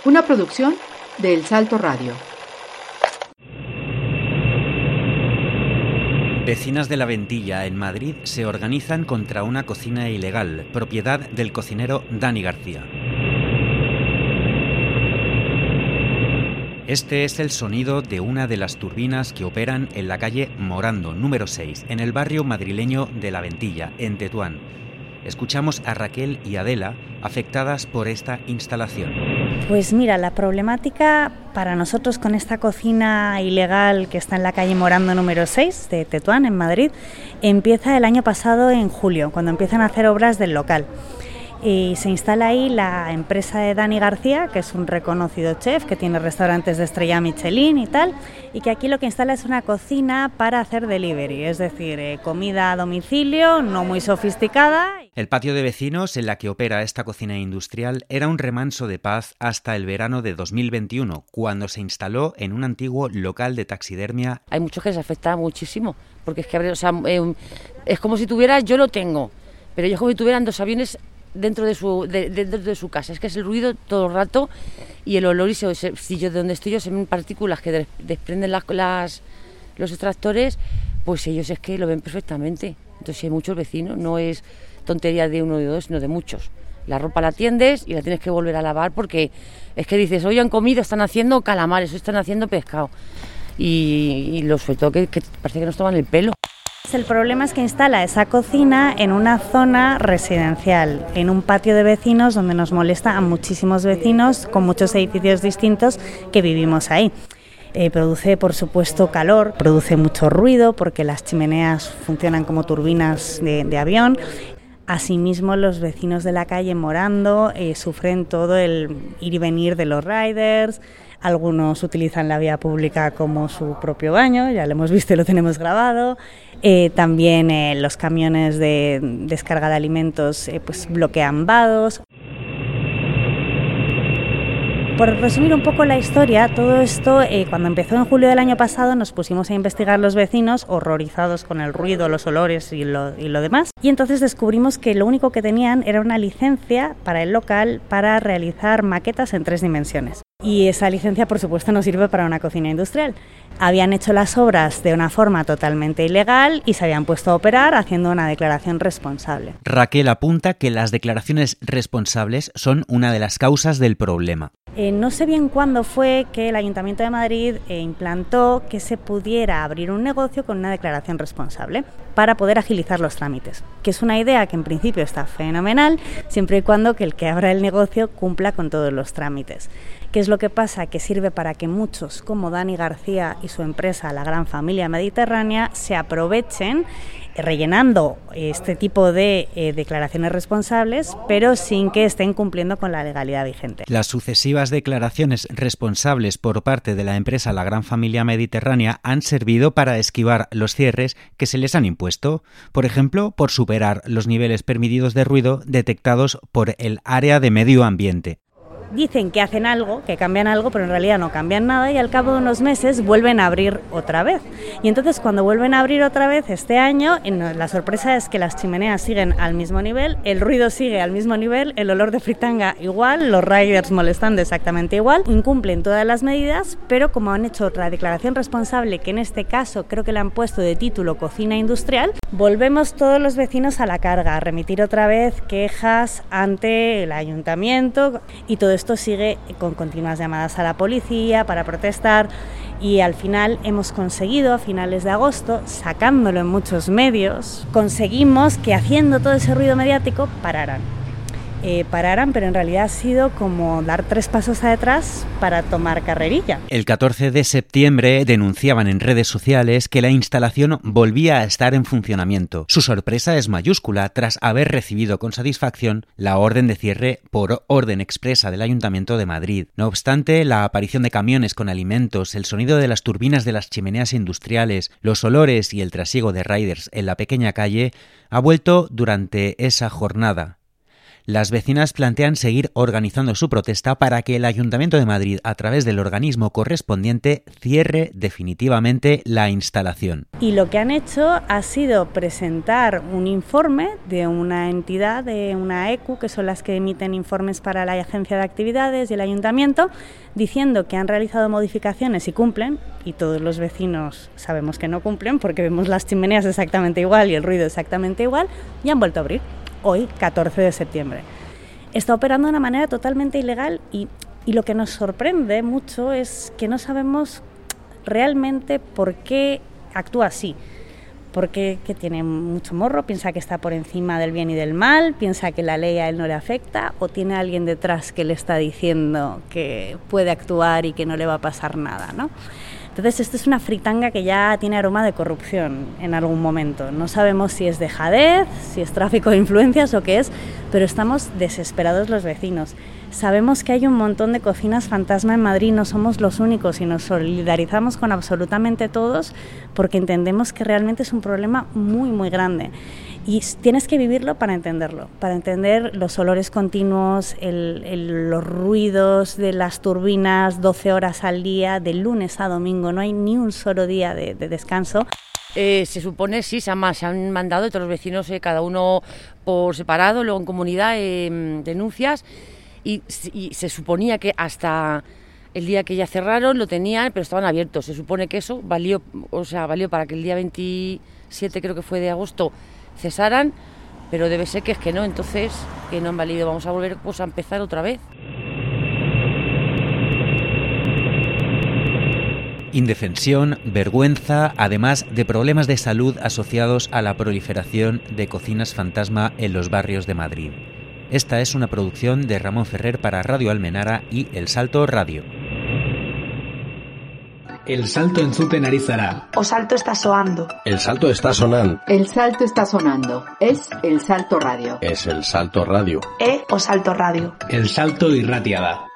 Una producción de El Salto Radio. Vecinas de La Ventilla, en Madrid, se organizan contra una cocina ilegal, propiedad del cocinero Dani García. Este es el sonido de una de las turbinas que operan en la calle Morando, número 6, en el barrio madrileño de La Ventilla, en Tetuán. Escuchamos a Raquel y Adela, afectadas por esta instalación. Pues mira, la problemática para nosotros con esta cocina ilegal que está en la calle Morando número 6 de Tetuán, en Madrid, empieza el año pasado en julio, cuando empiezan a hacer obras del local. Y se instala ahí la empresa de Dani García, que es un reconocido chef, que tiene restaurantes de estrella Michelin y tal, y que aquí lo que instala es una cocina para hacer delivery, es decir, comida a domicilio, no muy sofisticada. El patio de vecinos en la que opera esta cocina industrial era un remanso de paz hasta el verano de 2021, cuando se instaló en un antiguo local de taxidermia. Hay muchos que se afectan muchísimo, porque es que es como si tuviera, yo lo tengo, pero ellos como si tuvieran dos aviones dentro de su casa. Es que es el ruido todo el rato y el olor, y si yo de donde estoy yo se ven partículas que desprenden los extractores, pues ellos es que lo ven perfectamente. Entonces si hay muchos vecinos, no es tontería de uno o de dos, sino de muchos. La ropa la tiendes y la tienes que volver a lavar, porque es que dices, hoy han comido, están haciendo calamares, hoy están haciendo pescado, y lo sobre todo que parece que nos toman el pelo. El problema es que instala esa cocina en una zona residencial, en un patio de vecinos donde nos molesta a muchísimos vecinos con muchos edificios distintos que vivimos ahí. Produce, por supuesto, calor, produce mucho ruido porque las chimeneas funcionan como turbinas de avión. Asimismo, los vecinos de la calle Morando sufren todo el ir y venir de los riders. Algunos utilizan la vía pública como su propio baño, ya lo hemos visto y lo tenemos grabado. También los camiones de descarga de alimentos pues bloquean vados. Por resumir un poco la historia, todo esto, cuando empezó en julio del año pasado, nos pusimos a investigar los vecinos, horrorizados con el ruido, los olores y lo demás. Y entonces descubrimos que lo único que tenían era una licencia para el local para realizar maquetas en 3 dimensiones. Y esa licencia, por supuesto, no sirve para una cocina industrial. Habían hecho las obras de una forma totalmente ilegal y se habían puesto a operar haciendo una declaración responsable. Raquel apunta que las declaraciones responsables son una de las causas del problema. No sé bien cuándo fue que el Ayuntamiento de Madrid implantó que se pudiera abrir un negocio con una declaración responsable para poder agilizar los trámites, que es una idea que en principio está fenomenal, siempre y cuando que el que abra el negocio cumpla con todos los trámites. ¿Qué es lo que pasa? Que sirve para que muchos, como Dani García y su empresa, la Gran Familia Mediterránea, se aprovechen rellenando este tipo de declaraciones responsables, pero sin que estén cumpliendo con la legalidad vigente. Las sucesivas declaraciones responsables por parte de la empresa La Gran Familia Mediterránea han servido para esquivar los cierres que se les han impuesto, por ejemplo, por superar los niveles permitidos de ruido detectados por el área de medio ambiente. Dicen que hacen algo, que cambian algo, pero en realidad no cambian nada, y al cabo de unos meses vuelven a abrir otra vez. Y entonces cuando vuelven a abrir otra vez este año, la sorpresa es que las chimeneas siguen al mismo nivel, el ruido sigue al mismo nivel, el olor de fritanga igual, los riders molestando exactamente igual, incumplen todas las medidas, pero como han hecho otra declaración responsable, que en este caso creo que le han puesto de título cocina industrial, volvemos todos los vecinos a la carga, a remitir otra vez quejas ante el ayuntamiento, y todo esto sigue con continuas llamadas a la policía para protestar, y al final hemos conseguido, a finales de agosto, sacándolo en muchos medios, conseguimos que haciendo todo ese ruido mediático pararan, pero en realidad ha sido como dar 3 pasos atrás para tomar carrerilla. El 14 de septiembre denunciaban en redes sociales que la instalación volvía a estar en funcionamiento. Su sorpresa es mayúscula tras haber recibido con satisfacción la orden de cierre por orden expresa del Ayuntamiento de Madrid. No obstante, la aparición de camiones con alimentos, el sonido de las turbinas de las chimeneas industriales, los olores y el trasiego de riders en la pequeña calle ha vuelto durante esa jornada. Las vecinas plantean seguir organizando su protesta para que el Ayuntamiento de Madrid, a través del organismo correspondiente, cierre definitivamente la instalación. Y lo que han hecho ha sido presentar un informe de una entidad, de una ECU, que son las que emiten informes para la Agencia de Actividades y el Ayuntamiento, diciendo que han realizado modificaciones y cumplen, y todos los vecinos sabemos que no cumplen porque vemos las chimeneas exactamente igual y el ruido exactamente igual, y han vuelto a abrir hoy, 14 de septiembre. Está operando de una manera totalmente ilegal y lo que nos sorprende mucho es que no sabemos realmente por qué actúa así. Porque que tiene mucho morro, piensa que está por encima del bien y del mal, piensa que la ley a él no le afecta, o tiene alguien detrás que le está diciendo que puede actuar y que no le va a pasar nada, ¿no? Entonces esto es una fritanga que ya tiene aroma de corrupción en algún momento. No sabemos si es dejadez, si es tráfico de influencias o qué es, pero estamos desesperados los vecinos. Sabemos que hay un montón de cocinas fantasma en Madrid, no somos los únicos y nos solidarizamos con absolutamente todos porque entendemos que realmente es un problema muy, muy grande. Y tienes que vivirlo para entender los olores continuos, los ruidos de las turbinas 12 horas al día, de lunes a domingo, no hay ni un solo día de descanso. Se supone, sí, se han mandado todos los vecinos, cada uno por separado, luego en comunidad, denuncias, y se suponía que hasta el día que ya cerraron lo tenían, pero estaban abiertos. Se supone que eso valió para que el día 27, creo que fue de agosto, cesaran, pero debe ser que es que no, entonces que no han valido, vamos a volver a empezar otra vez. Indefensión, vergüenza, además de problemas de salud asociados a la proliferación de cocinas fantasma en los barrios de Madrid. Esta es una producción de Ramón Ferrer para Radio Almenara y El Salto Radio. El salto en Zute narizará. O salto está soando. El salto está sonando. El salto está sonando. Es El Salto Radio. Es El Salto Radio. O salto radio. El salto irratiada.